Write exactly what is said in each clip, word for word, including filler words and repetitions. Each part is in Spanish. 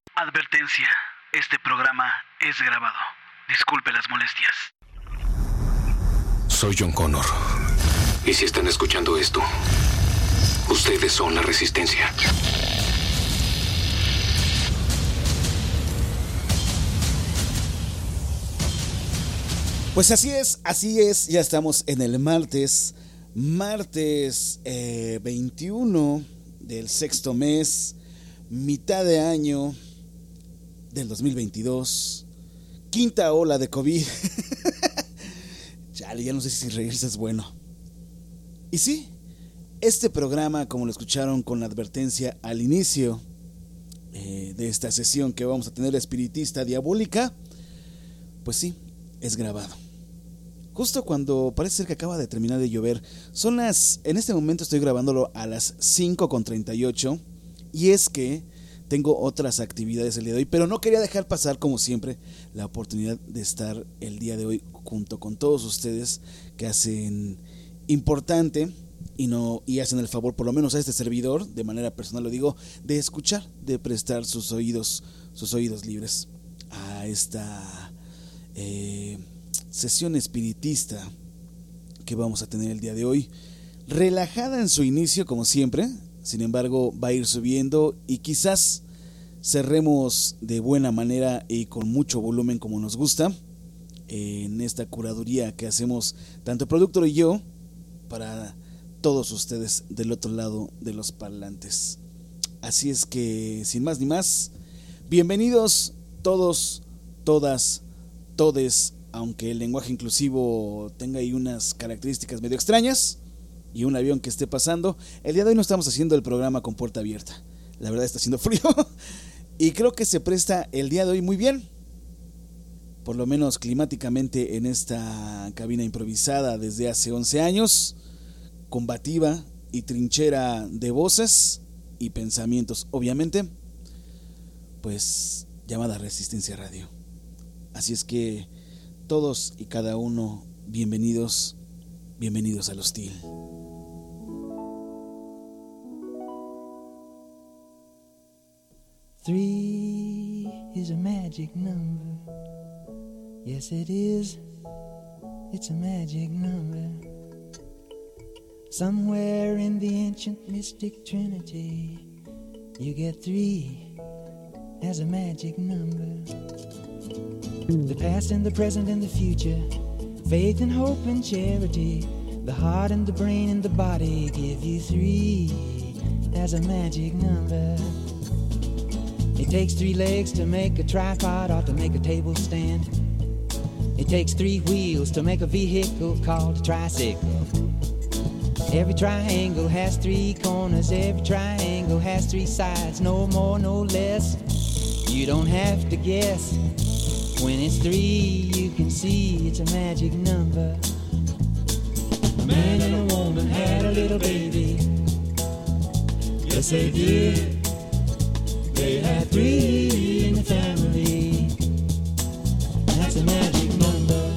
Advertencia, este programa es grabado. Disculpe las molestias. Soy John Connor. Y si están escuchando esto, ustedes son la Resistencia. Pues así es, así es, ya estamos en el martes, martes eh, veintiuno del sexto mes, mitad de año del dos mil veintidós, quinta ola de COVID. Chale, ya no sé si reírse es bueno. Y sí, este programa, como lo escucharon con la advertencia al inicio eh, de esta sesión que vamos a tener la espiritista diabólica, pues sí, es grabado. Justo cuando parece ser que acaba de terminar de llover. Son las... En este momento estoy grabándolo a las cinco con treinta y ocho. Y es que tengo otras actividades el día de hoy, pero no quería dejar pasar, como siempre, la oportunidad de estar el día de hoy junto con todos ustedes que hacen importante y no y hacen el favor, por lo menos a este servidor, de manera personal lo digo, de escuchar, de prestar sus oídos, sus oídos libres a esta eh, sesión espiritista que vamos a tener el día de hoy, relajada en su inicio como siempre. Sin embargo, va a ir subiendo y quizás cerremos de buena manera y con mucho volumen como nos gusta en esta curaduría que hacemos tanto el productor y yo para todos ustedes del otro lado de los parlantes. Así es que, sin más ni más, bienvenidos todos, todas, todes, aunque el lenguaje inclusivo tenga ahí unas características medio extrañas y un avión que esté pasando. El día de hoy no estamos haciendo el programa con puerta abierta. La verdad está haciendo frío y creo que se presta el día de hoy muy bien, por lo menos climáticamente, en esta cabina improvisada desde hace once años, combativa y trinchera de voces y pensamientos, obviamente, pues llamada Resistencia Radio. Así es que todos y cada uno, bienvenidos, bienvenidos al hostil. Three is a magic number. Yes, it is. It's a magic number. Somewhere in the ancient mystic trinity, you get three as a magic number. The past and the present and the future, faith and hope and charity, the heart and the brain and the body give you three as a magic number. It takes three legs to make a tripod or to make a table stand. It takes three wheels to make a vehicle called a tricycle. Every triangle has three corners, every triangle has three sides, no more, no less. You don't have to guess. When it's three, you can see it's a magic number. A man and a woman had a little baby. Yes, they did. They had three in the family. That's a magic number.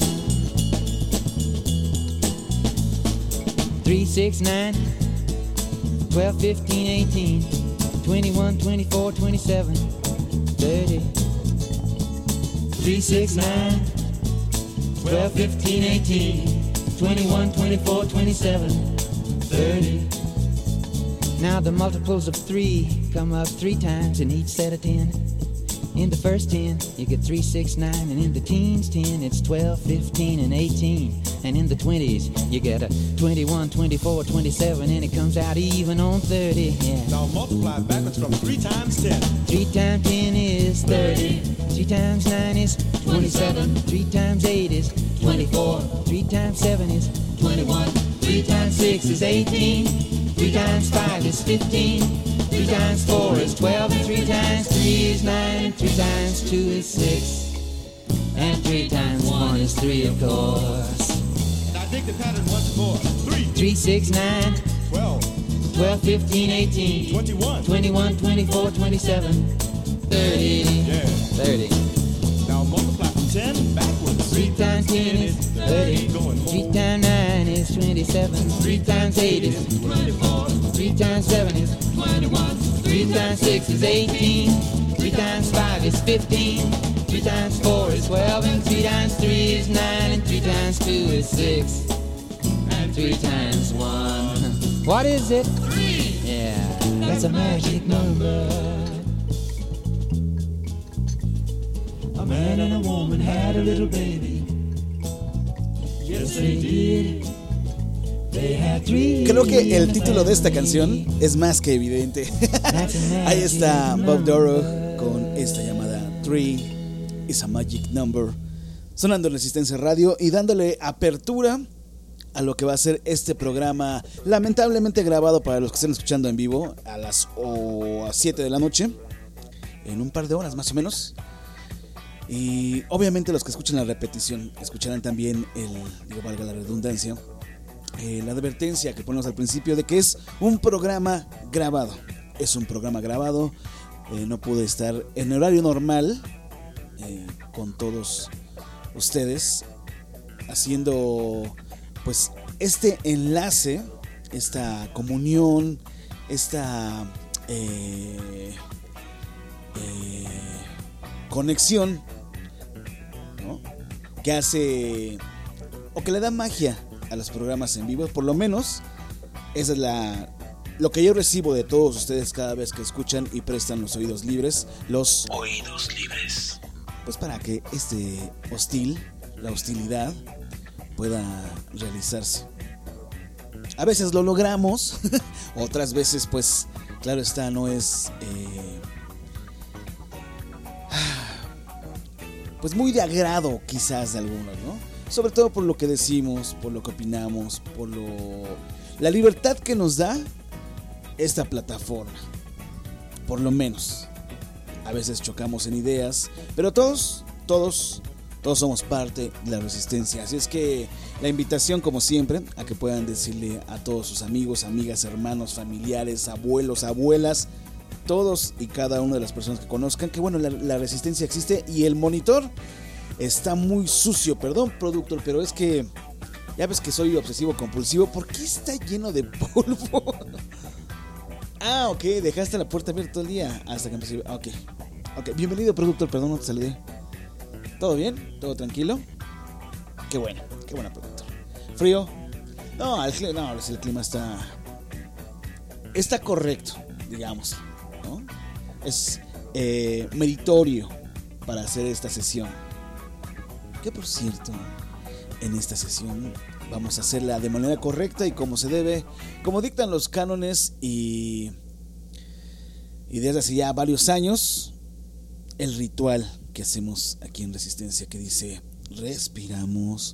Three, six, nine, twelve, fifteen, eighteen, twenty-one, twenty-four, twenty-seven, thirty. Three, six, nine, twelve, fifteen, eighteen, twenty-one, twenty-four, twenty-seven, thirty. Now the multiples of three come up three times in each set of ten. In the first ten, you get three, six, nine, and in the teens ten, it's twelve, fifteen, and eighteen. And in the twenties, you get a twenty-one, twenty-four, twenty-seven, and it comes out even on thirty. Yeah. Now multiply backwards from three times ten. Three times ten is thirty. Three times nine is twenty-seven. Three times eight is twenty-four. Three times seven is twenty-one. Three times six is eighteen. Three times five is fifteen. Three times four is twelve. And three times three is nine. And three times two is six. And three times one is three, of course. Now dig the pattern once more. Three. Three, six, nine. Twelve. Twelve, fifteen, eighteen. Twenty-one. Twenty-one, twenty-four, twenty-seven. Thirty. Yeah. Thirty. Now multiply from ten backwards. Three times ten is thirty. Going Three forward. times nine is twenty-seven. Three times eight is twenty-four. Three times seven is twenty-one. Three times six is eighteen. Three times five is fifteen. Three times four is twelve, and three times three is nine, and three times two is six, and three times one. What is it? Three. Yeah, that's a magic number. A man and a woman had a little baby. Yes, they did. They had three. Creo que el título de esta canción es más que evidente. Ahí está Bob Dorough con esta llamada Three is a Magic Number, sonando en Resistencia Radio y dándole apertura a lo que va a ser este programa, lamentablemente grabado para los que estén escuchando en vivo a las siete de la noche, en un par de horas más o menos. Y obviamente los que escuchen la repetición escucharán también el, digo, valga la redundancia, eh, la advertencia que ponemos al principio de que es un programa grabado. Es un programa grabado, eh, no pude estar en horario normal eh, con todos ustedes haciendo pues este enlace, esta comunión, esta eh, eh, conexión, ¿no?, que hace o que le da magia a los programas en vivo. Por lo menos esa es la lo que yo recibo de todos ustedes cada vez que escuchan y prestan los oídos libres, los oídos libres, pues para que este hostil, la hostilidad pueda realizarse. A veces lo logramos, otras veces pues claro está, no es eh, pues muy de agrado quizás de algunos, ¿no? Sobre todo por lo que decimos, por lo que opinamos, por lo la libertad que nos da esta plataforma. Por lo menos a veces chocamos en ideas, pero todos, todos, todos somos parte de la resistencia. Así es que la invitación, como siempre, a que puedan decirle a todos sus amigos, amigas, hermanos, familiares, abuelos, abuelas, todos y cada una de las personas que conozcan que bueno, la, la resistencia existe. Y el monitor está muy sucio, perdón productor, pero es que ya ves que soy obsesivo compulsivo. ¿Por qué está lleno de polvo? Ah, ok, dejaste la puerta abierta todo el día hasta que empecé. Ok, ok, bienvenido productor, perdón, no te saludé. ¿Todo bien? ¿Todo tranquilo? Qué bueno, qué bueno productor. ¿Frío? No, el clima, no, el clima está Está correcto, digamos, ¿no? Es eh, meritorio para hacer esta sesión. Que por cierto, en esta sesión vamos a hacerla de manera correcta y como se debe, como dictan los cánones y, y desde hace ya varios años, el ritual que hacemos aquí en Resistencia, que dice: respiramos,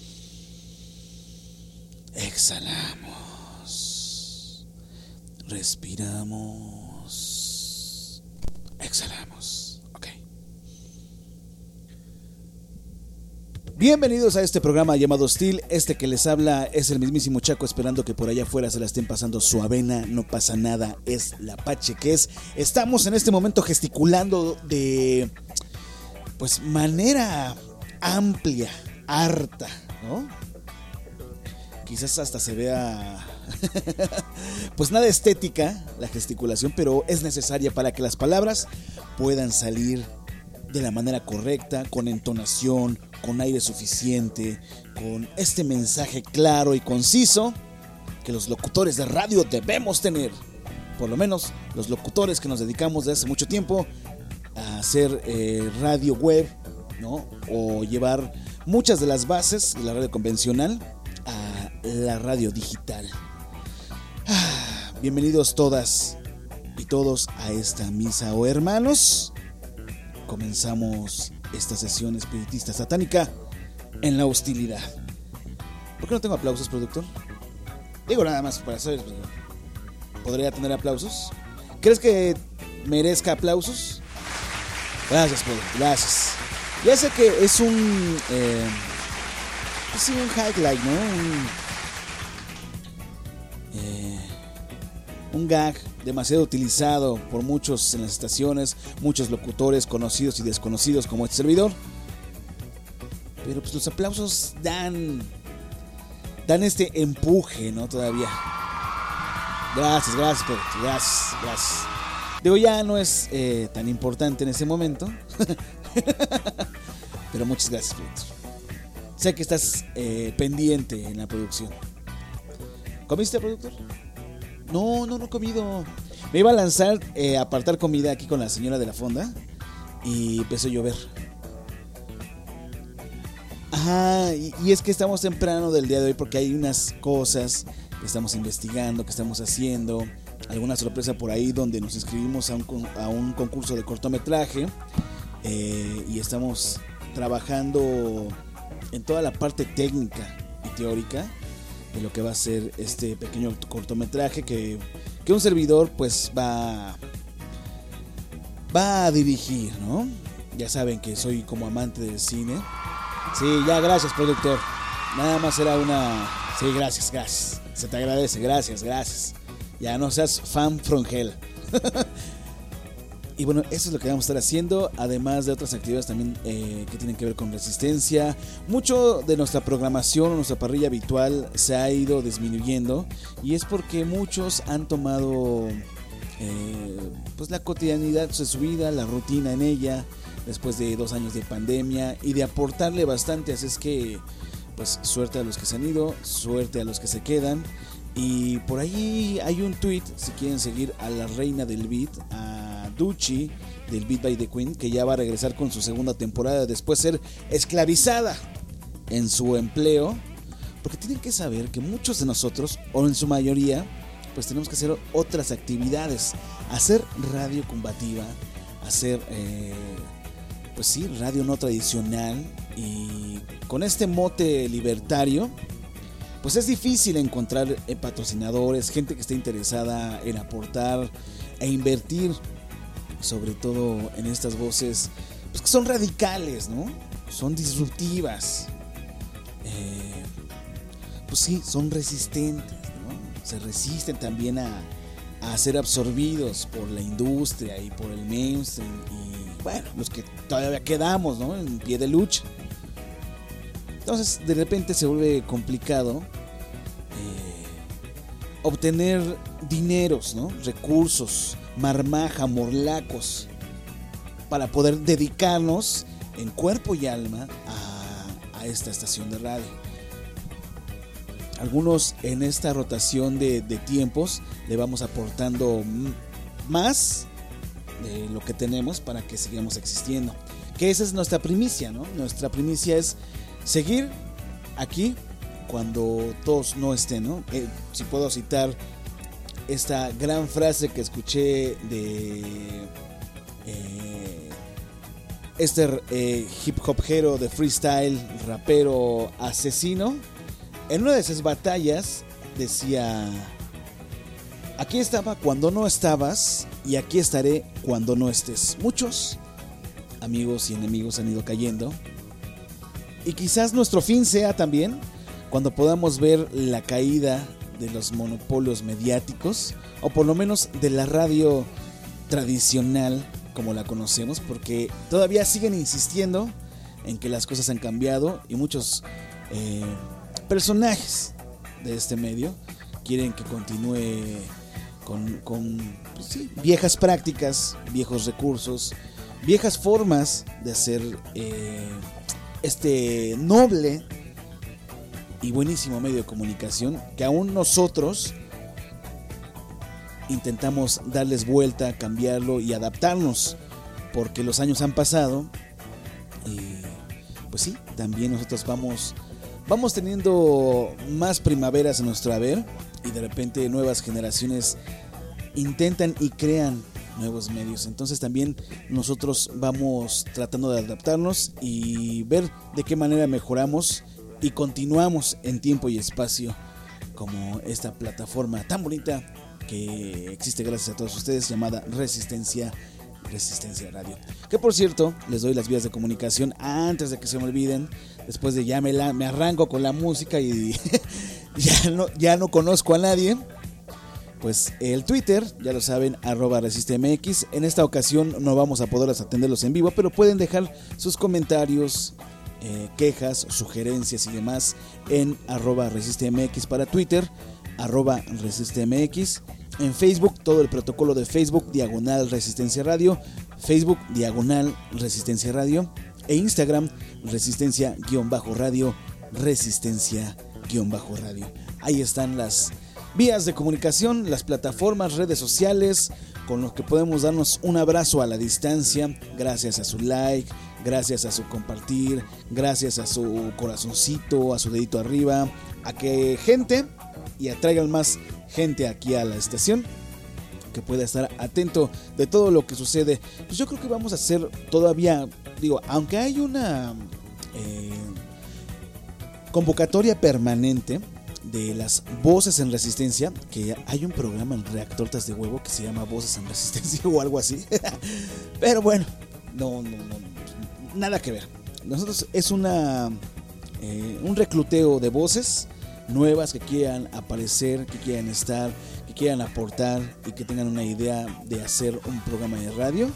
exhalamos, respiramos, exhalamos. Ok. Bienvenidos a este programa llamado Hostil. Este que les habla es el mismísimo Chaco, esperando que por allá afuera se la estén pasando su avena. No pasa nada, es la Pache que es. Estamos en este momento gesticulando de pues manera amplia, harta, ¿no? Quizás hasta se vea pues nada estética la gesticulación, pero es necesaria para que las palabras puedan salir de la manera correcta, con entonación, con aire suficiente, con este mensaje claro y conciso que los locutores de radio debemos tener. Por lo menos los locutores que nos dedicamos desde hace mucho tiempo a hacer eh, radio web, ¿no? O llevar muchas de las bases de la radio convencional a la radio digital. Ah, bienvenidos todas y todos a esta misa, o hermanos. Comenzamos esta sesión espiritista satánica en la hostilidad. ¿Por qué no tengo aplausos, productor? Digo nada más para saber. ¿Podría tener aplausos? ¿Crees que merezca aplausos? Gracias, productor, gracias. Ya sé que es un eh, es un highlight, ¿no? Un, eh, un gag demasiado utilizado por muchos en las estaciones, muchos locutores conocidos y desconocidos como este servidor. Pero pues los aplausos dan dan este empuje, ¿no? Todavía. Gracias, gracias, productor, gracias, gracias. Digo, ya no es eh, tan importante en ese momento. Pero muchas gracias, productor. Sé que estás eh, pendiente en la producción. ¿Comiste, productor? No, no, no he comido. Me iba a lanzar eh, a apartar comida aquí con la señora de la fonda y empezó a llover. Ajá, y, y es que estamos temprano del día de hoy porque hay unas cosas que estamos investigando, que estamos haciendo. Alguna sorpresa por ahí donde nos inscribimos a un, a un concurso de cortometraje eh, y estamos trabajando en toda la parte técnica y teórica de lo que va a ser este pequeño cortometraje que, que un servidor pues va, va a dirigir, ¿no? Ya saben que soy como amante del cine. Sí, ya, gracias, productor. Nada más era una... Sí, gracias, gracias. Se te agradece, gracias, gracias. Ya no seas fan from hell. Y bueno, eso es lo que vamos a estar haciendo, además de otras actividades también eh, que tienen que ver con resistencia. Mucho de nuestra programación, nuestra parrilla habitual se ha ido disminuyendo y es porque muchos han tomado eh, pues la cotidianidad de su vida, la rutina en ella, después de dos años de pandemia y de aportarle bastante. Así es que pues suerte a los que se han ido, suerte a los que se quedan. Y por ahí hay un tweet, si quieren seguir a la reina del beat, a Duchi del Beat by the Queen, que ya va a regresar con su segunda temporada después de ser esclavizada en su empleo, porque tienen que saber que muchos de nosotros, o en su mayoría, pues tenemos que hacer otras actividades, hacer radio combativa, hacer eh, pues sí, radio no tradicional, y con este mote libertario pues es difícil encontrar eh, patrocinadores, gente que esté interesada en aportar e invertir, sobre todo en estas voces pues que son radicales, ¿no? Son disruptivas, eh, pues sí, son resistentes, ¿no? Se resisten también a, a ser absorbidos por la industria y por el mainstream y bueno, los que todavía quedamos, ¿no? En pie de lucha. Entonces de repente se vuelve complicado eh, obtener dineros, ¿no? Recursos, marmaja, morlacos, para poder dedicarnos en cuerpo y alma a, a esta estación de radio. Algunos en esta rotación de, de tiempos le vamos aportando m- más de lo que tenemos para que sigamos existiendo. Que esa es nuestra primicia, ¿no? Nuestra primicia es seguir aquí cuando todos no estén, ¿no? Eh, si puedo citar esta gran frase que escuché de eh, este eh, hip hopero de freestyle, rapero asesino. En una de esas batallas decía: aquí estaba cuando no estabas y aquí estaré cuando no estés. Muchos amigos y enemigos han ido cayendo y quizás nuestro fin sea también cuando podamos ver la caída de los monopolios mediáticos, o por lo menos de la radio tradicional como la conocemos, porque todavía siguen insistiendo en que las cosas han cambiado y muchos eh, personajes de este medio quieren que continúe con, con pues sí, viejas prácticas, viejos recursos, viejas formas de hacer eh, este noble y buenísimo medio de comunicación que aún nosotros intentamos darles vuelta, cambiarlo y adaptarnos, porque los años han pasado y pues sí, también nosotros vamos vamos teniendo más primaveras en nuestro haber y de repente nuevas generaciones intentan y crean nuevos medios. Entonces también nosotros vamos tratando de adaptarnos y ver de qué manera mejoramos y continuamos en tiempo y espacio como esta plataforma tan bonita que existe gracias a todos ustedes, llamada Resistencia Resistencia Radio. Que por cierto, les doy las vías de comunicación antes de que se me olviden. Después de ya me, la, me arranco con la música y ya, no, ya no conozco a nadie. Pues el Twitter, ya lo saben, arroba resistemx. En esta ocasión no vamos a poder atenderlos en vivo, pero pueden dejar sus comentarios, eh, quejas, sugerencias y demás en arroba resistemx para Twitter, arroba resistemx. En Facebook, todo el protocolo de Facebook, diagonal Resistencia Radio, Facebook, diagonal Resistencia Radio, e Instagram, Resistencia-Radio, Resistencia-Radio. Ahí están las vías de comunicación, las plataformas, redes sociales, con los que podemos darnos un abrazo a la distancia, gracias a su like, gracias a su compartir, gracias a su corazoncito, a su dedito arriba, a que gente, y atraigan más gente aquí a la estación, que pueda estar atento de todo lo que sucede. Pues yo creo que vamos a hacer todavía, digo, aunque hay una eh, convocatoria permanente de las voces en resistencia, que hay un programa en Reactortas de Huevo que se llama Voces en Resistencia o algo así. Pero bueno, no, no, no, nada que ver. Nosotros es una eh, un recluteo de voces nuevas que quieran aparecer, que quieran estar, que quieran aportar y que tengan una idea de hacer un programa de radio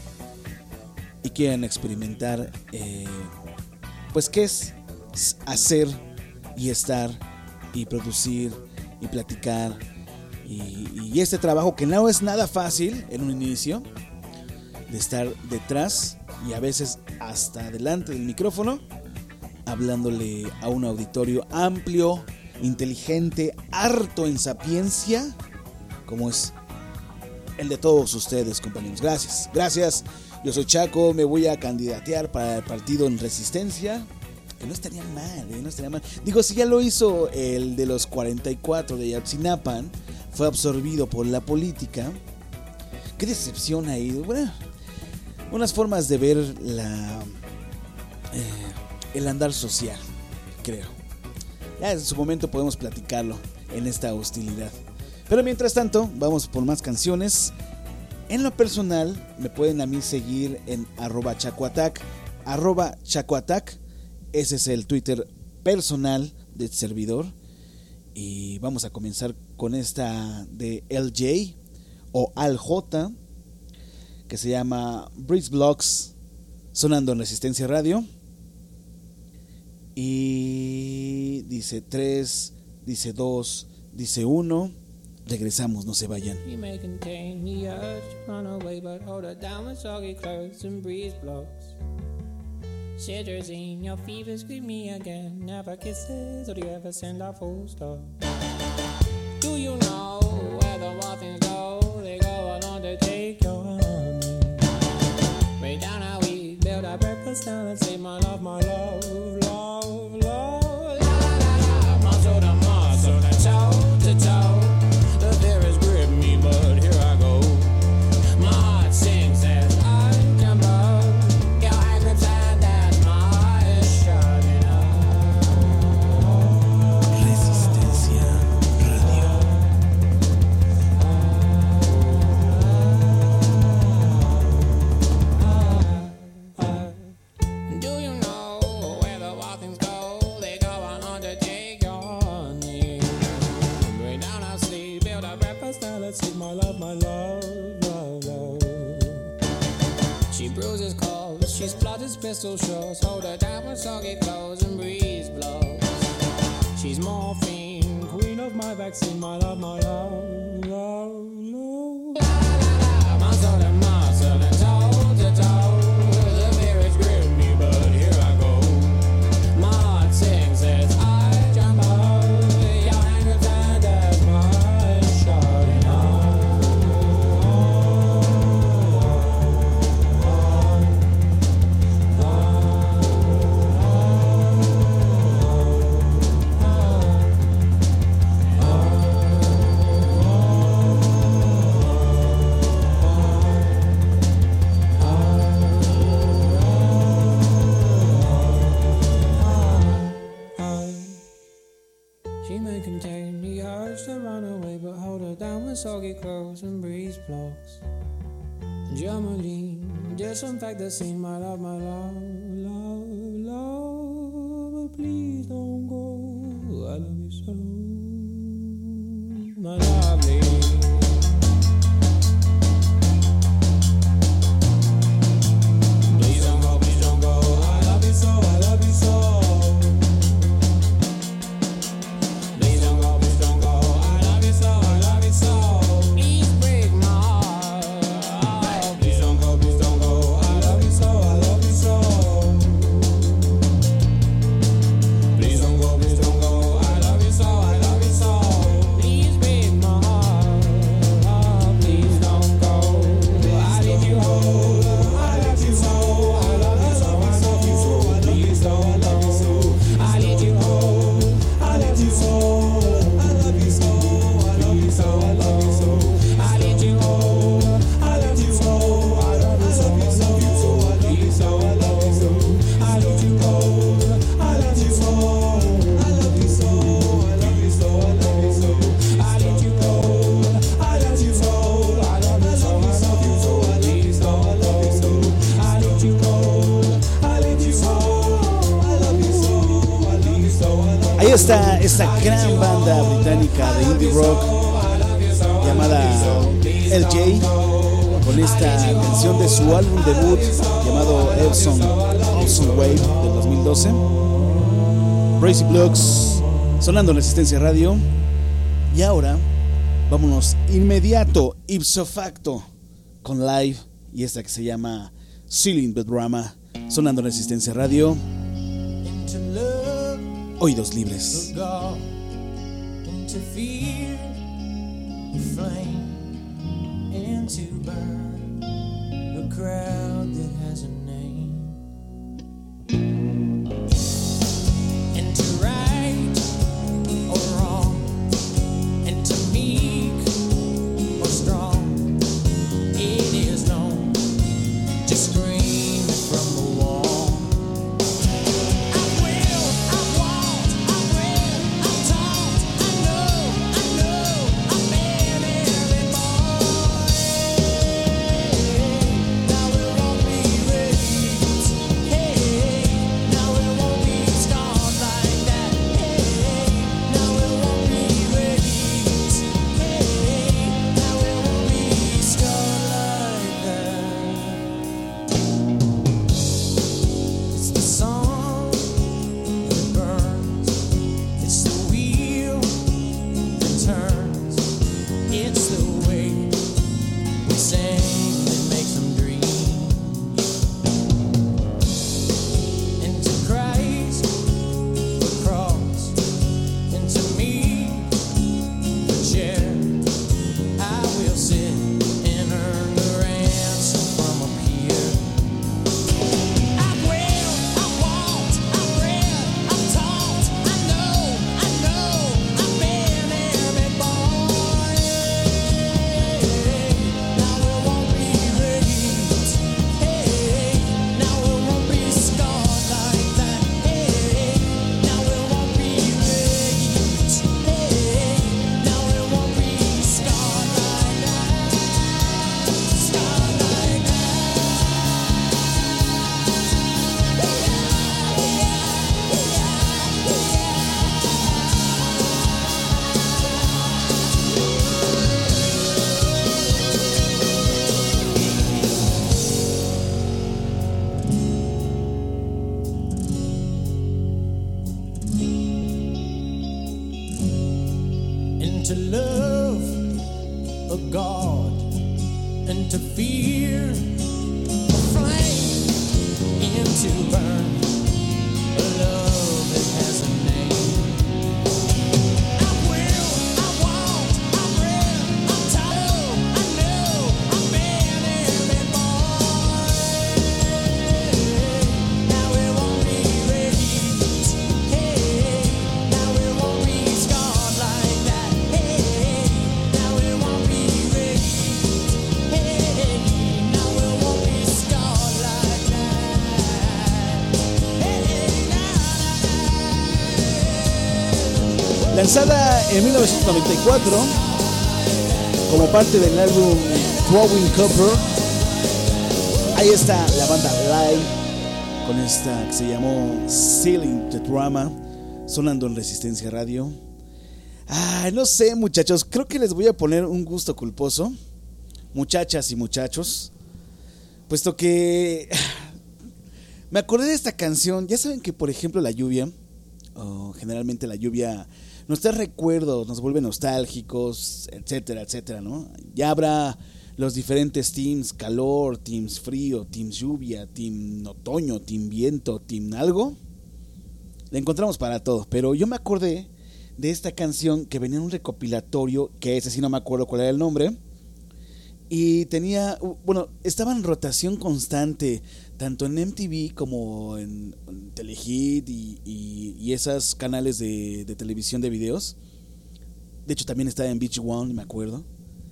y quieran experimentar eh, pues qué es hacer y estar y producir y platicar y, y este trabajo que no es nada fácil en un inicio, de estar detrás y a veces hasta delante del micrófono hablándole a un auditorio amplio, inteligente, harto en sapiencia, como es el de todos ustedes, compañeros. Gracias, gracias. Yo soy Chaco, me voy a candidatear para el partido en Resistencia, que no estaría mal, ¿eh? No estaría mal. Digo, si ya lo hizo el de los cuarenta y cuatro de Yatzinapan, fue absorbido por la política. Qué decepción ahí. Bueno, unas formas de ver la eh, el andar social, creo. Ya en su momento podemos platicarlo en esta hostilidad. Pero mientras tanto, vamos por más canciones. En lo personal, me pueden a mí seguir en arroba chacoatac, arroba chacoatac. Ese es el Twitter personal del servidor. Y vamos a comenzar con esta de L J o Al J, que se llama Breeze Blocks, sonando en Resistencia Radio. Y dice tres, dice dos, dice uno. Regresamos, no se vayan. You may contain the urge to run away, but hold her down with soggy clothes and breeze blocks. Cetirizine, your fever, scream me again. Never kisses, or do you ever send a full stop? Do you know where the wild things go? They go along to take your honey. Way down how we build our breakfast down and say my love, my love, love, love. La la la la, muscle to muscle, to toe to toe. The fear has gripped me, but here I go. My heart sings as I jump up. Your hand grips and that's my shining up. Resistencia Radio. Do you know where the wild things go? They go on to take your honey. Bring down our sleep, build our breakfast, now let's eat my love, my love, love, love. She bruises calls, she splutters pistol shots. Hold her down with soggy clothes and breeze blows. She's morphine, queen of my vaccine, my love, my love, love, love. La la la la, muscle to muscle and toe to toe. The fear has gripped me, but here I go. My heart sings as I jump up. Your hand grips and as my shining She may contain the urge to run away, but hold her down with soggy clothes and breeze blocks. Germaline, disinfect the scene, my love, my love, love, love. But please don't go, I love you so, my lovely. Please don't go, please don't go, I love you so, I love you so. Please don't go, please don't go, I love you so, I love you so. Please Ahí está esta gran banda británica de indie rock llamada L J, con esta canción de su álbum debut llamado Epson Awesome Wave del dos mil doce. Crazy Blocks sonando en Resistencia Radio. Y ahora vámonos inmediato, ipso facto, con Live y esta que se llama Ceiling the Drama sonando en Resistencia Radio. Oídos libres. Lanzada en mil novecientos noventa y cuatro como parte del álbum Throwing Copper, ahí está la banda Live con esta que se llamó Ceiling the Drama sonando en Resistencia Radio. Ah, no sé, muchachos, creo que les voy a poner un gusto culposo, muchachas y muchachos, puesto que me acordé de esta canción. Ya saben que, por ejemplo, la lluvia, o generalmente la lluvia, nos da recuerdos, nos vuelve nostálgicos, etcétera, etcétera, ¿no? Ya habrá los diferentes teams, calor, teams frío, teams lluvia, team otoño, team viento, team algo. La encontramos para todos, pero yo me acordé de esta canción que venía en un recopilatorio, que ese sí no me acuerdo cuál era el nombre, y tenía, bueno, estaba en rotación constante, tanto en M T V como en, en Telehit y, y, y esos canales de, de televisión de videos. De hecho también estaba en Beach One, me acuerdo.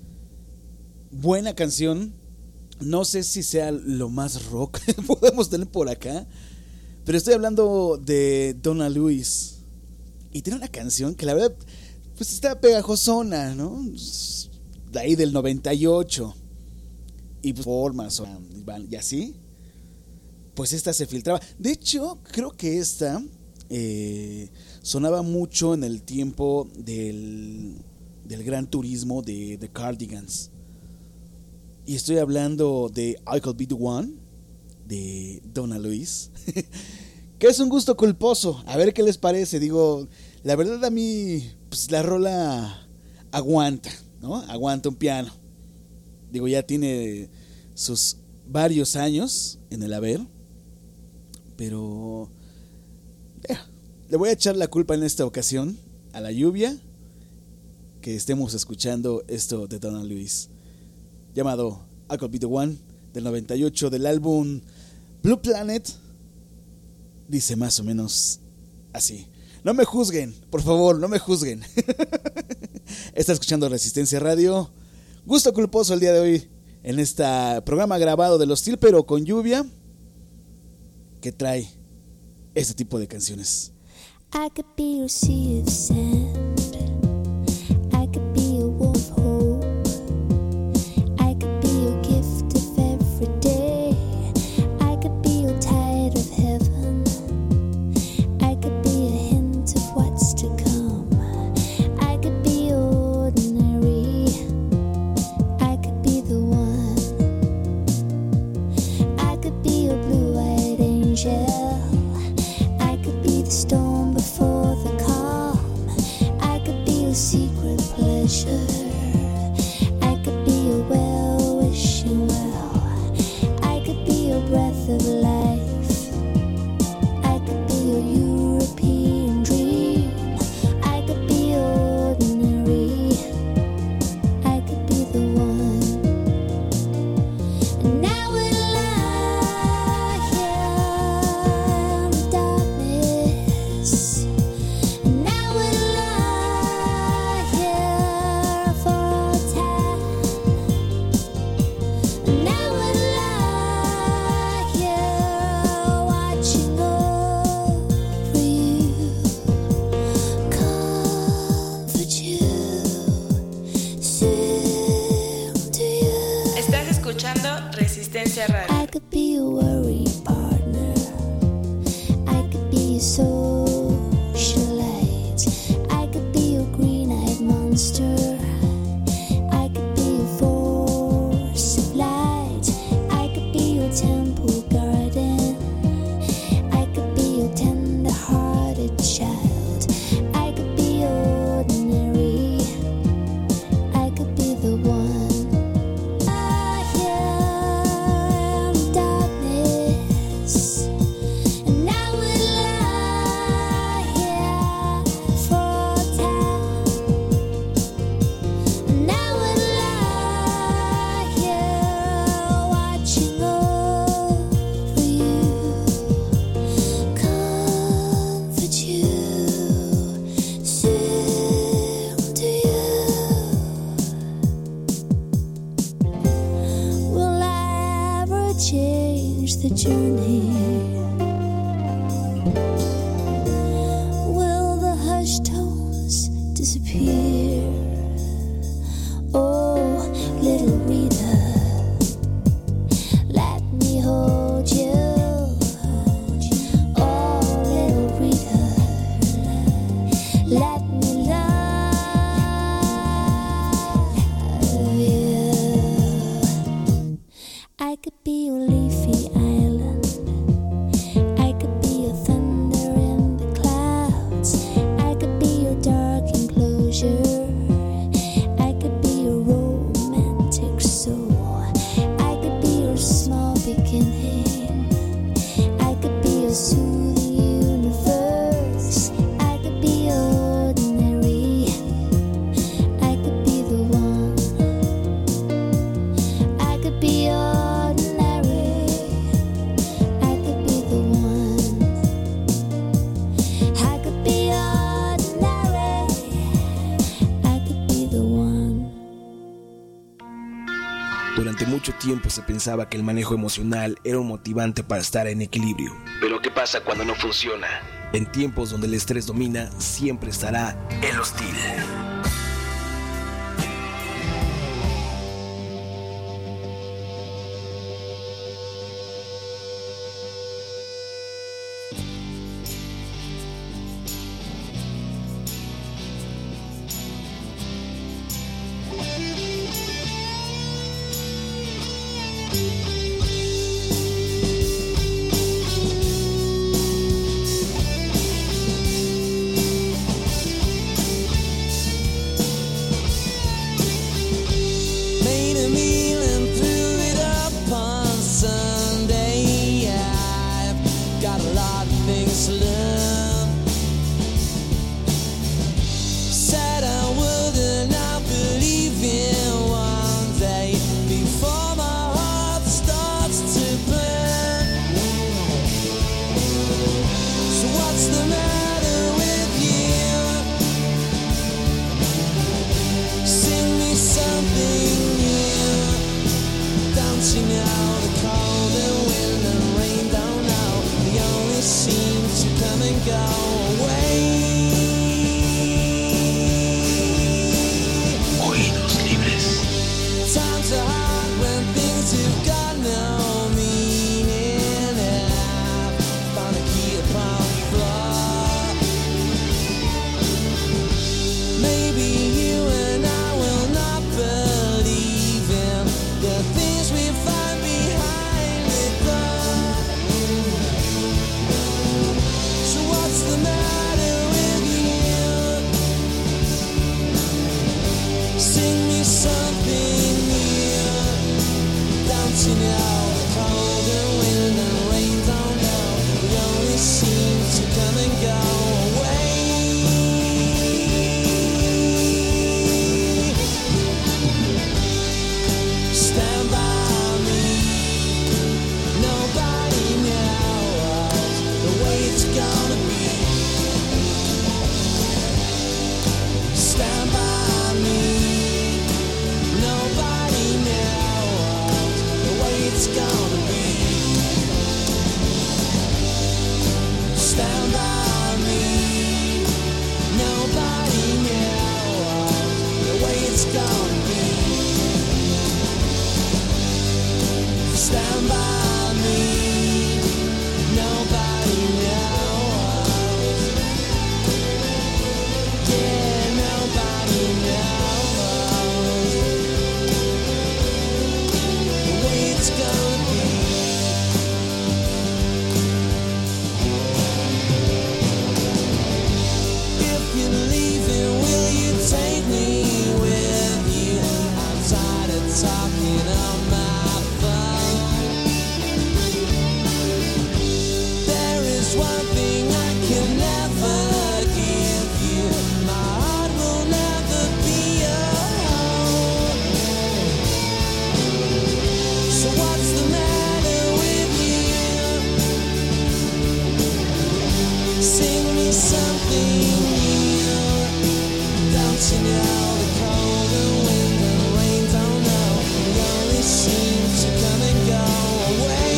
Buena canción, no sé si sea lo más rock que podemos tener por acá, pero estoy hablando de Donna Lewis. Y tiene una canción que la verdad pues está pegajosona, ¿no? De ahí del noventa y ocho. Y pues formas y así, pues esta se filtraba. De hecho, creo que esta eh, sonaba mucho en el tiempo del, del gran turismo de The Cardigans. Y estoy hablando de I Could Be The One, de Donna Luis, que es un gusto culposo. A ver qué les parece. Digo, la verdad a mí, pues la rola aguanta, ¿no? Aguanta un piano. Digo, ya tiene sus varios años en el haber, pero eh, le voy a echar la culpa en esta ocasión a la lluvia que estemos escuchando esto de Donna Luis, llamado I Could Be The One, del noventa y ocho, del álbum Blue Planet. Dice más o menos así. No me juzguen, por favor, no me juzguen. Está escuchando Resistencia Radio. Gusto culposo el día de hoy en este programa grabado del Hostil, pero con lluvia, que trae este tipo de canciones. I could be your sea of sand. I could be your wolf hole. I could be your gift of every day. I could be your tide of heaven. I could be a hint of what's to come. I could be ordinary. I could be the one. I could be your blue-eyed angel. I could be the storm before the calm. I could be your secret pleasure. I could be your well-wishing well. I could be your breath of life. I could be your European dream. I could be ordinary. I could be the one. And now we'll lie here in the darkness. And now we'll lie here for all time. And now we'll lie here watching over you, comfort you, sing to you. Estás escuchando Resistencia Radio. I could be a worry partner. I could be a socialite. I could be a green-eyed monster. I could be a force of light. I could be your temple garden. I could be your tender-hearted child. I could be ordinary. I could be the one. I hear in the darkness. And now we'll lie here for all time. And now we'll lie here watching over you, comfort you, sing to you. Will I ever change the journey? Will the hushed tones disappear? Oh, little Rita, let me hold you. Oh, little Rita, let me love you. I could be your leafy island. I could be your thunder in the clouds. I could be your dark enclosure. I could be your romantic soul. I could be your small beginning. I could be your soothing universe. I could be ordinary. I could be the one. I could be ordinary. I could be the one. I could be ordinary. I could be the one. Durante mucho tiempo se pensaba que el manejo emocional era un motivante para estar en equilibrio. Pero ¿qué pasa cuando no funciona? En tiempos donde el estrés domina, siempre estará el hostil. things to learn. Said I would and I believe in one day before my heart starts to burn. So what's the matter with you? Sing me something new. Don't you know the cold and wind and rain don't know, they only seem to come and go away. Oídos libres. Times are hard when things have got no meaning, and I found a key upon the floor. Maybe you and I will not believe in the things we find behind the door. So what's the matter with you? Sing me something new. Don't you know the cold and wind and rain don't know, we only seem to come and go away. Stand by me. Nobody knows the way it's gonna be. Stand by me. Nobody knows the way it's gonna be. Stand by me. Nobody knows the way it's gonna be. Stand by me. Nobody knows. Yeah, nobody knows the way it's gonna be. If you're leaving, will you take me with you? I'm tired of talking on my phone. There is one thing I can never give you. My heart will never be your home. So what's the matter with you? Sing me something new. Don't you know the cold and wind and rain don't know, we only seem to come and go away.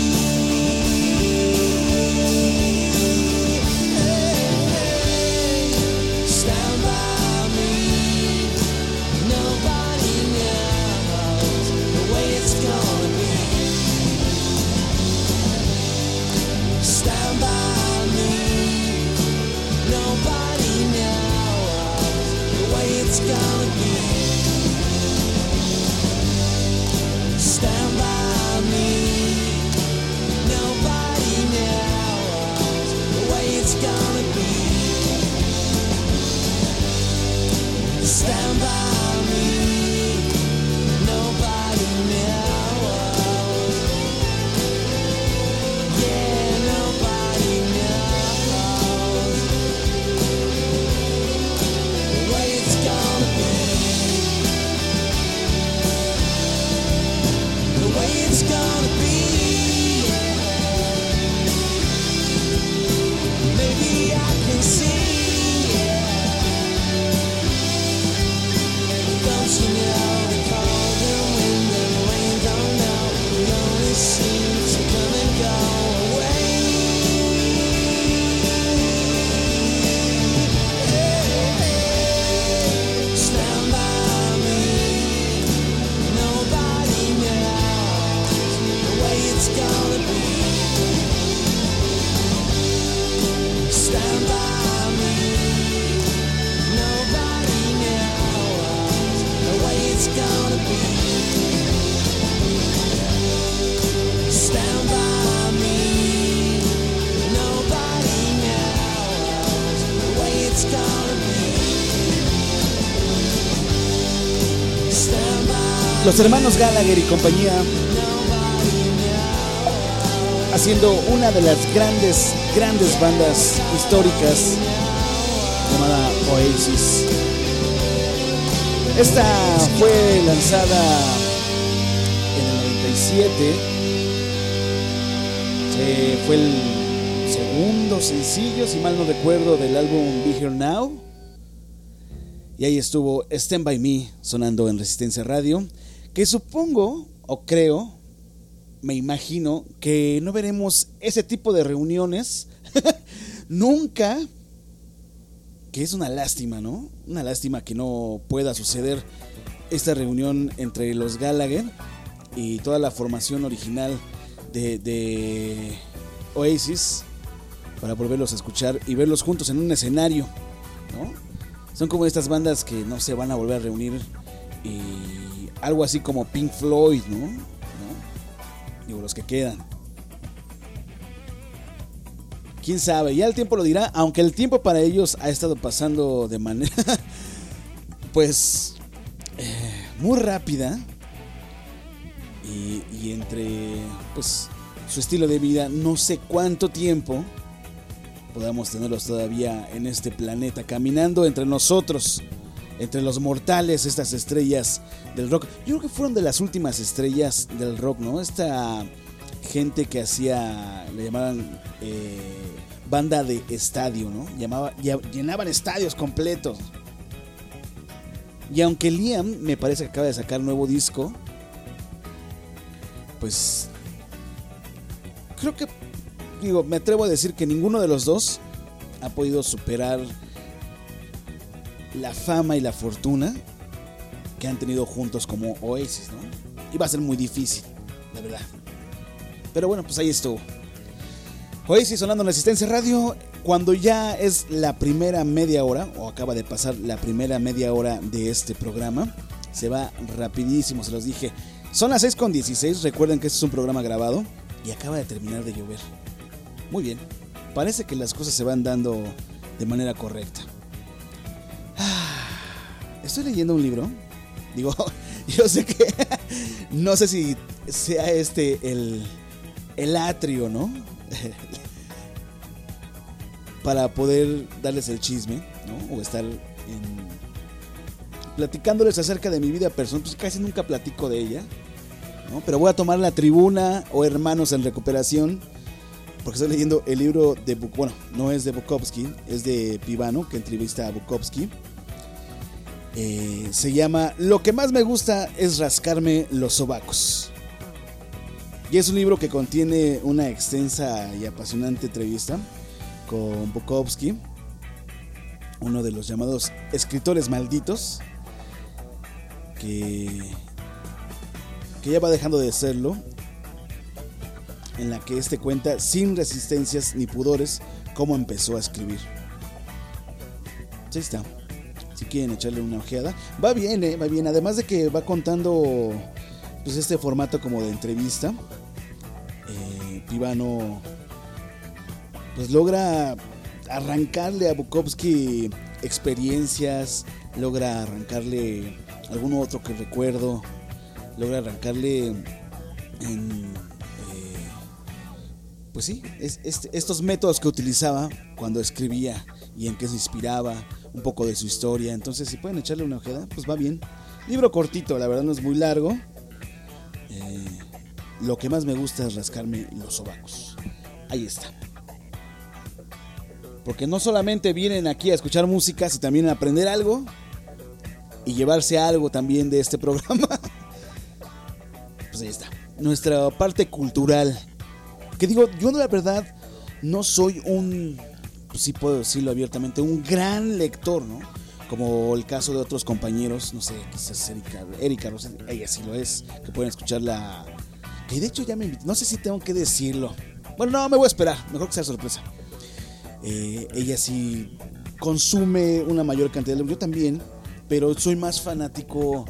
Stand by me. Nobody knows the way it's gonna be. Stand by me. Nobody knows the way it's gonna be. Stand by me. Nobody knows the way it's gonna be. Stand by me. Nobody knows. Yeah, nobody knows the way it's gonna be. The way it's gonna be. Maybe I can see. Don't you know the cold and wind and rain don't know, we only seem to come and go away. Stand by me. Nobody knows the way it's gonna be. Stand by me. Nobody knows the way it's gonna be. Stand by me. Nobody knows the way it's gonna be. Stand by Los hermanos Gallagher y compañía siendo una de las grandes, grandes bandas históricas llamada Oasis. Esta fue lanzada en el noventa y siete. Eh, fue el segundo sencillo, si mal no recuerdo, del álbum Be Here Now. Y ahí estuvo Stand By Me sonando en Resistencia Radio, que supongo o creo, me imagino que no veremos ese tipo de reuniones nunca, que es una lástima, ¿no? Una lástima que no pueda suceder esta reunión entre los Gallagher y toda la formación original de, de Oasis, para volverlos a escuchar y verlos juntos en un escenario, ¿no? Son como estas bandas que no se van a volver a reunir, y algo así como Pink Floyd, ¿no? ¿no? Digo, los que quedan. Quién sabe, ya el tiempo lo dirá, aunque el tiempo para ellos ha estado pasando de manera pues eh, muy rápida, y, y entre pues su estilo de vida, no sé cuánto tiempo podamos tenerlos todavía en este planeta, caminando entre nosotros, entre los mortales, estas estrellas del rock. Yo creo que fueron de las últimas estrellas del rock, ¿no? Esta gente que hacía, le llamaban eh, banda de estadio, ¿no? Llamaba, llenaban estadios completos. Y aunque Liam me parece que acaba de sacar nuevo disco, pues creo que, digo, me atrevo a decir que ninguno de los dos ha podido superar la fama y la fortuna que han tenido juntos como Oasis, ¿no? Y va a ser muy difícil, la verdad. Pero bueno, pues ahí estuvo Oasis sonando en Resistencia Radio, cuando ya es la primera media hora, o acaba de pasar la primera media hora de este programa. Se va rapidísimo, se los dije. Son las seis con dieciséis, recuerden que este es un programa grabado y acaba de terminar de llover. Muy bien, parece que las cosas se van dando de manera correcta. Estoy leyendo un libro. Digo, yo sé que no sé si sea este el, el atrio, ¿no? Para poder darles el chisme, ¿no? O estar en, platicándoles acerca de mi vida personal. Pues casi nunca platico de ella, ¿no? Pero voy a tomar la tribuna o Hermanos en Recuperación, porque estoy leyendo el libro de Buk- bueno, no es de Bukowski, es de Pivano, que entrevista a Bukowski. Eh, se llama Lo que más me gusta es rascarme los sobacos. Y es un libro que contiene una extensa y apasionante entrevista con Bukowski, uno de los llamados escritores malditos, que, que ya va dejando de serlo, en la que este cuenta sin resistencias ni pudores cómo empezó a escribir. Ahí está, si quieren echarle una ojeada. Va bien, eh, va bien, además de que va contando pues este formato como de entrevista. eh, Pivano pues logra arrancarle a Bukowski experiencias, logra arrancarle algún otro que recuerdo, logra arrancarle en pues sí, es, es, estos métodos que utilizaba cuando escribía y en qué se inspiraba, un poco de su historia. Entonces, si pueden echarle una ojeada, pues va bien. Libro cortito, la verdad no es muy largo. Eh, lo que más me gusta es rascarme los sobacos. Ahí está. Porque no solamente vienen aquí a escuchar música, sino también a aprender algo y llevarse algo también de este programa. Pues ahí está, nuestra parte cultural. Que digo, yo la verdad no soy un, pues sí puedo decirlo abiertamente, un gran lector, ¿no? Como el caso de otros compañeros, no sé, quizás Erika, Erika no sé, ella sí lo es, que pueden escucharla, que de hecho ya me invitó, no sé si tengo que decirlo. Bueno, no, me voy a esperar, mejor que sea sorpresa. Eh, ella sí consume una mayor cantidad de libros, yo también, pero soy más fanático.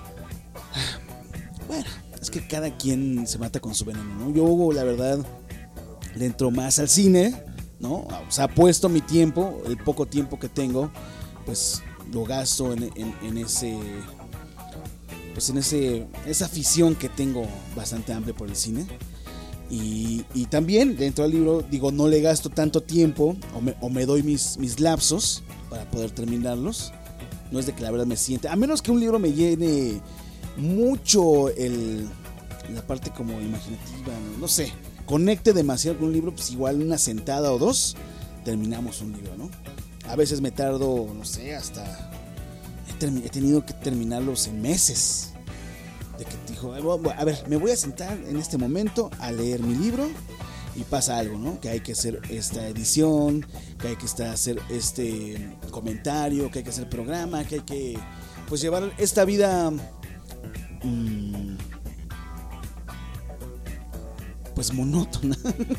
Bueno, es que cada quien se mata con su veneno, ¿no? Yo, la verdad, le entro más al cine, ¿no? O sea, apuesto mi tiempo, el poco tiempo que tengo, pues lo gasto en, en, en ese, pues en ese, esa afición que tengo bastante amplia por el cine. Y, y también dentro del libro, digo, no le gasto tanto tiempo o me, o me doy mis, mis lapsos para poder terminarlos. No es de que la verdad me siente, a menos que un libro me llene mucho el, la parte como imaginativa, no, no sé, conecte demasiado con un libro, pues igual una sentada o dos terminamos un libro, ¿no? A veces me tardo, no sé, hasta he, termi- he tenido que terminarlos en meses. De que dijo, a ver, me voy a sentar en este momento a leer mi libro y pasa algo, ¿no? Que hay que hacer esta edición, que hay que hacer este comentario, que hay que hacer programa, que hay que pues llevar esta vida mmm, pues monótona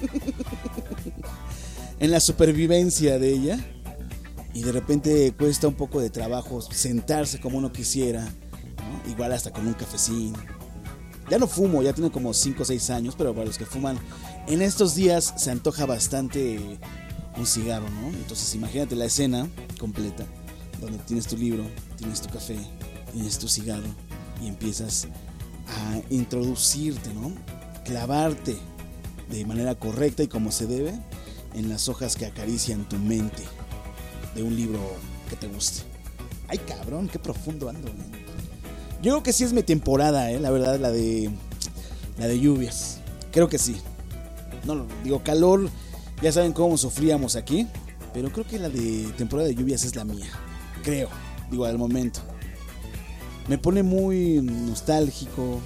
en la supervivencia de ella, y de repente cuesta un poco de trabajo sentarse como uno quisiera, ¿no? Igual hasta con un cafecín. Ya no fumo, ya tengo como cinco o seis años, pero para los que fuman en estos días se antoja bastante un cigarro, ¿no? Entonces imagínate la escena completa, donde tienes tu libro, tienes tu café, tienes tu cigarro y empiezas a introducirte, ¿no? Clavarte de manera correcta y como se debe en las hojas que acarician tu mente de un libro que te guste. Ay, cabrón, qué profundo ando, ¿eh? Yo creo que sí es mi temporada, ¿eh? La verdad, la de la de lluvias. Creo que sí. No, no, digo, calor, ya saben cómo sufríamos aquí, pero creo que la de temporada de lluvias es la mía. Creo, digo, al momento. Me pone muy nostálgico.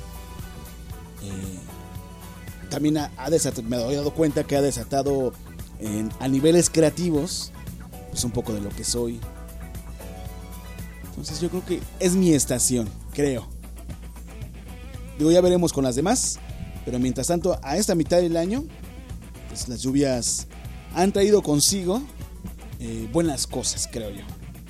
Eh, también ha, ha desatado, me he dado cuenta que ha desatado en, a niveles creativos, pues un poco de lo que soy. Entonces yo creo que es mi estación, creo. Digo, ya veremos con las demás, pero mientras tanto, a esta mitad del año, pues las lluvias han traído consigo eh, buenas cosas, creo yo.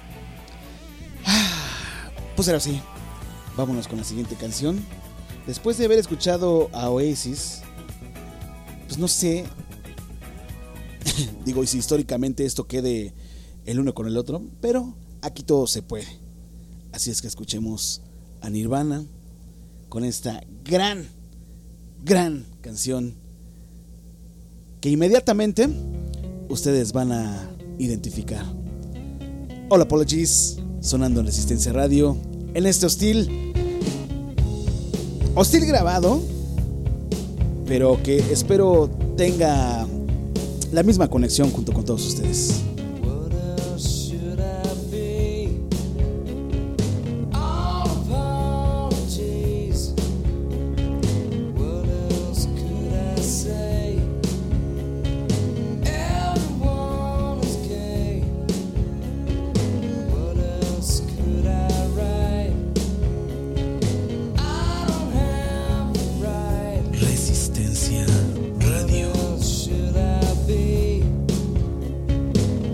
Ah, pues ahora sí, vámonos con la siguiente canción. Después de haber escuchado a Oasis, pues no sé, digo, y si históricamente esto quede el uno con el otro, pero aquí todo se puede. Así es que escuchemos a Nirvana con esta gran, gran canción que inmediatamente ustedes van a identificar. All Apologies, sonando en Resistencia Radio, en este hostil, hostil grabado, pero que espero tenga la misma conexión junto con todos ustedes. Resistencia Radio.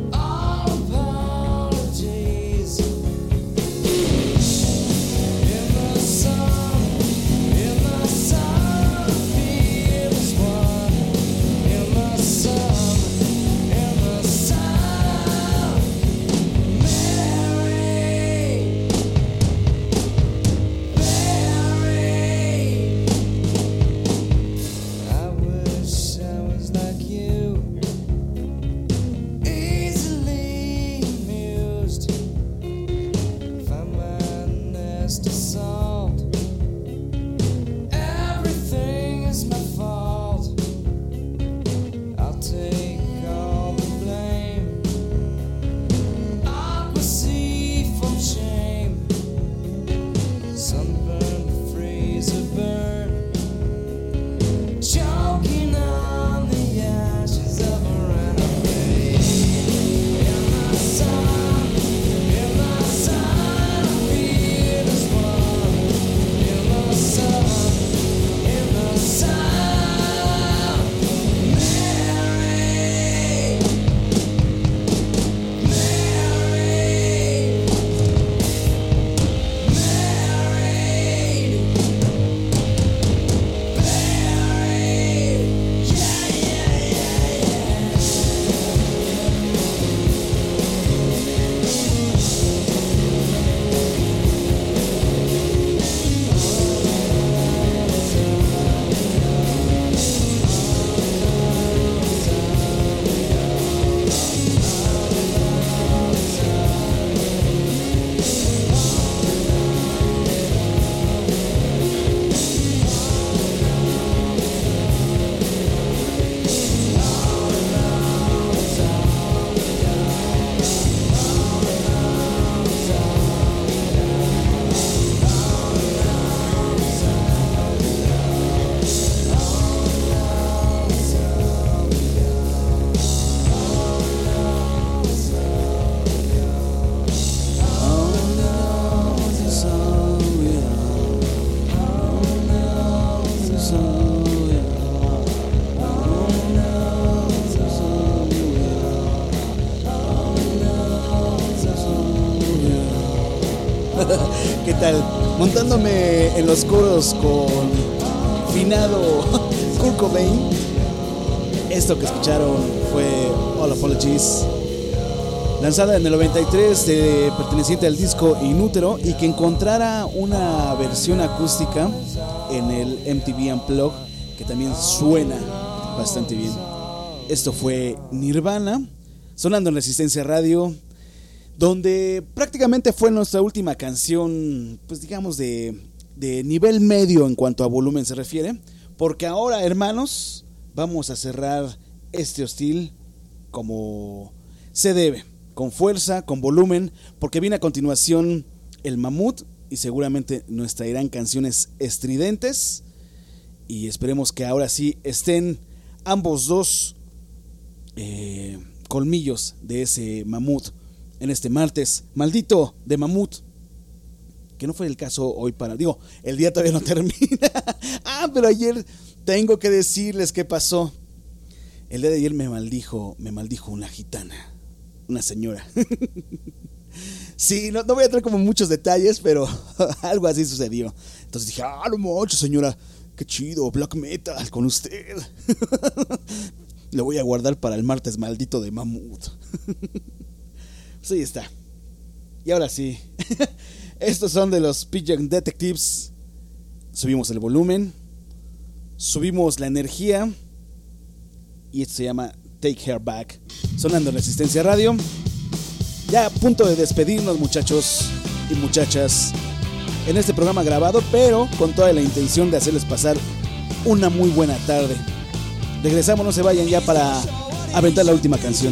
¿Qué tal? Montándome en los coros con finado Kurt Cobain. Esto que escucharon fue All Apologies, lanzada en el noventa y tres, de, perteneciente al disco Inútero, y que encontrara una versión acústica en el M T V Unplugged que también suena bastante bien. Esto fue Nirvana, sonando en Resistencia Radio, donde prácticamente fue nuestra última canción, pues digamos de, de nivel medio en cuanto a volumen se refiere, porque ahora, hermanos, vamos a cerrar este hostil como se debe, con fuerza, con volumen, porque viene a continuación el Mamut y seguramente nos traerán canciones estridentes, y esperemos que ahora sí estén ambos dos eh, colmillos de ese Mamut en este martes maldito de Mamut, que no fue el caso hoy para... Digo, el día todavía no termina. Ah, pero ayer tengo que decirles qué pasó. El día de ayer me maldijo, me maldijo una gitana, una señora. Sí, no, no voy a traer como muchos detalles, pero algo así sucedió. Entonces dije, ah, no mucho, señora, qué chido, black metal con usted. Lo voy a guardar para el martes maldito de Mamut. Pues ahí está. Y ahora sí, estos son de los Pigeon Detectives. Subimos el volumen, subimos la energía, y esto se llama Take Her Back, sonando en Resistencia Radio. Ya a punto de despedirnos, muchachos y muchachas, en este programa grabado, pero con toda la intención de hacerles pasar una muy buena tarde. Regresamos, no se vayan ya para aventar la última canción.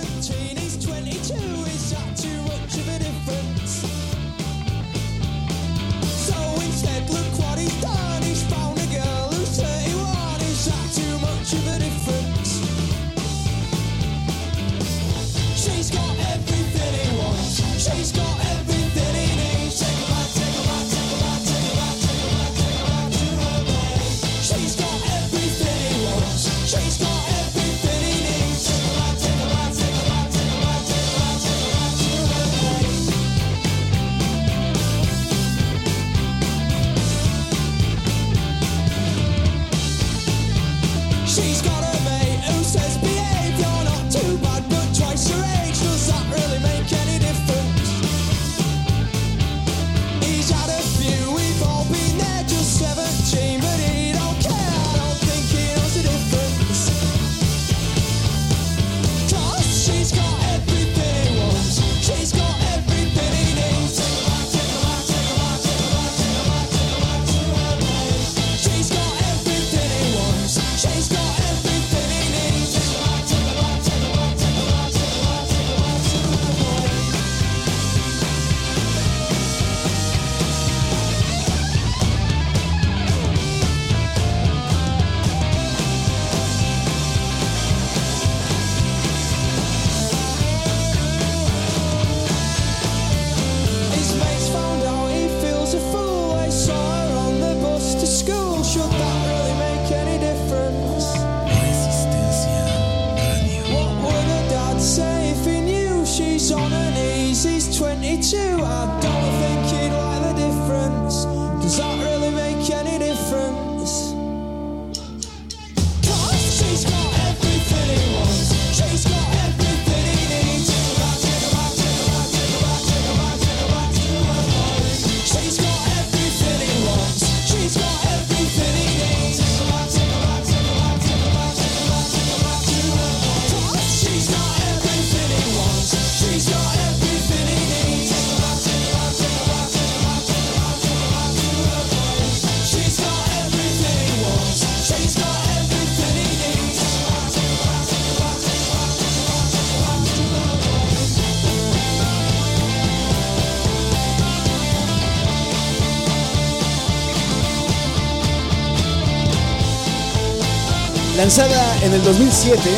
Lanzada en el dos mil siete,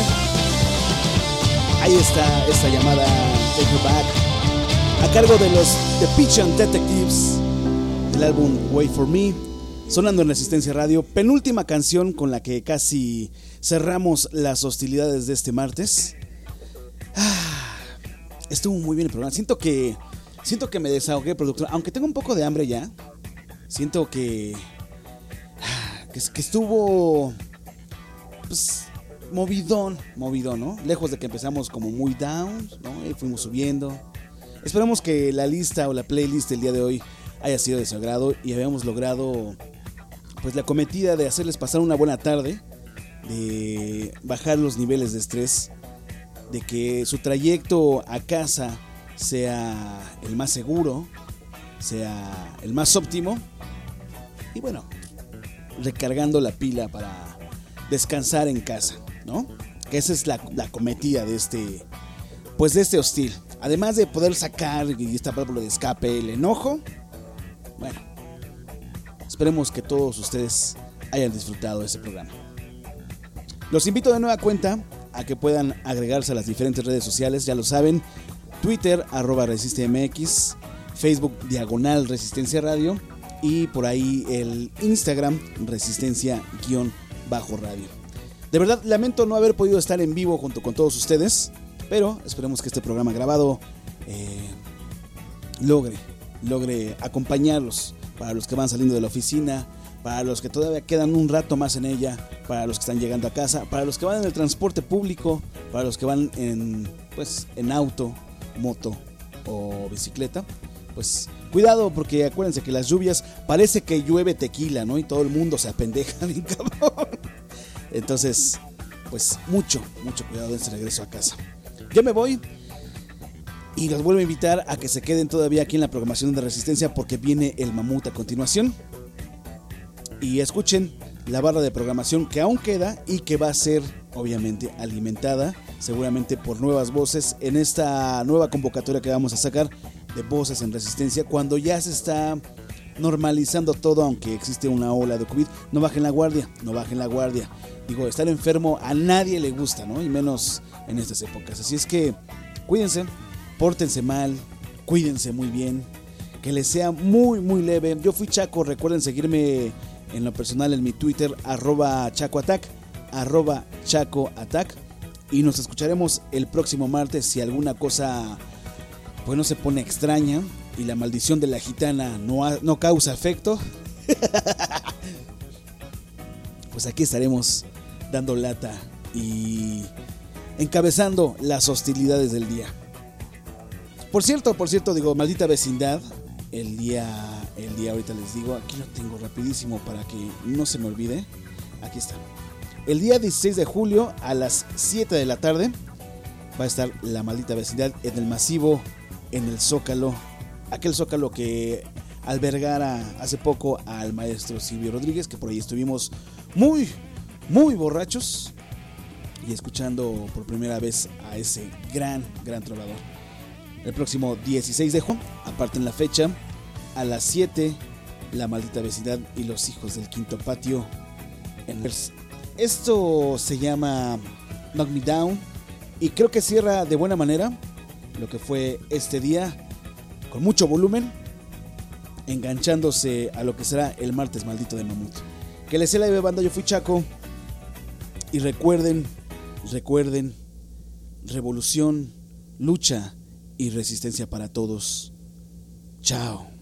ahí está esta llamada Take Her Back, a cargo de los The Pigeon Detectives, del álbum Wait For Me, sonando en Resistencia Radio, penúltima canción con la que casi cerramos las hostilidades de este martes. Ah, estuvo muy bien el programa, siento que Siento que me desahogué, productor. Aunque tengo un poco de hambre ya. Siento que... Que, que estuvo... Pues... Movidón, movidón, ¿no? Lejos de que empezamos como muy down, ¿no? Y fuimos subiendo. Esperamos que la lista o la playlist del día de hoy haya sido de su agrado y habíamos logrado pues la cometida de hacerles pasar una buena tarde, de bajar los niveles de estrés, de que su trayecto a casa sea el más seguro, sea el más óptimo y bueno, recargando la pila para descansar en casa, ¿no? Que esa es la, la cometida de este, pues de este hostil. Además de poder sacar y esta válvula de escape, el enojo, bueno, esperemos que todos ustedes hayan disfrutado de este programa. Los invito de nueva cuenta a que puedan agregarse a las diferentes redes sociales, ya lo saben, Twitter, arroba ResisteMX, Facebook, diagonal Resistencia Radio, y por ahí el Instagram, Resistencia-Radio. De verdad, lamento no haber podido estar en vivo junto con todos ustedes, pero esperemos que este programa grabado eh, logre, logre acompañarlos para los que van saliendo de la oficina, para los que todavía quedan un rato más en ella, para los que están llegando a casa, para los que van en el transporte público, para los que van en, pues, en auto, moto o bicicleta. Pues cuidado, porque acuérdense que las lluvias parece que llueve tequila, ¿no? Y todo el mundo se apendeja bien cabrón. Entonces, pues mucho, mucho cuidado en este regreso a casa. Yo me voy y los vuelvo a invitar a que se queden todavía aquí en la programación de Resistencia, porque viene el Mamut a continuación. Y escuchen la barra de programación que aún queda y que va a ser obviamente alimentada seguramente por nuevas voces en esta nueva convocatoria que vamos a sacar de Voces en Resistencia, cuando ya se está normalizando todo, aunque existe una ola de COVID. No bajen la guardia, no bajen la guardia. Digo, estar enfermo a nadie le gusta, ¿no? Y menos en estas épocas. Así es que cuídense, pórtense mal, cuídense muy bien, que les sea muy muy leve. Yo fui Chaco, recuerden seguirme en lo personal en mi Twitter, arroba chacoatac, arroba chacoatac, y nos escucharemos el próximo martes si alguna cosa pues no se pone extraña y la maldición de la gitana no, ha, no causa efecto. Pues aquí estaremos dando lata y encabezando las hostilidades del día. Por cierto, por cierto, digo, maldita vecindad, el día, el día ahorita les digo, aquí lo tengo rapidísimo para que no se me olvide. Aquí está. El día dieciséis de julio a las siete de la tarde va a estar la maldita vecindad en el masivo, en el Zócalo, aquel Zócalo que albergara hace poco al maestro Silvio Rodríguez, que por ahí estuvimos muy, muy borrachos y escuchando por primera vez a ese gran, gran trovador. El próximo dieciséis de julio, aparten la fecha, a las siete, la maldita vecindad y los hijos del quinto patio. En el... Esto se llama Knock Me Down y creo que cierra de buena manera lo que fue este día, con mucho volumen, enganchándose a lo que será el martes maldito de Mamut. Que les sea la leve, banda, yo fui Chaco. Y recuerden, recuerden, revolución, lucha y resistencia para todos. Chao.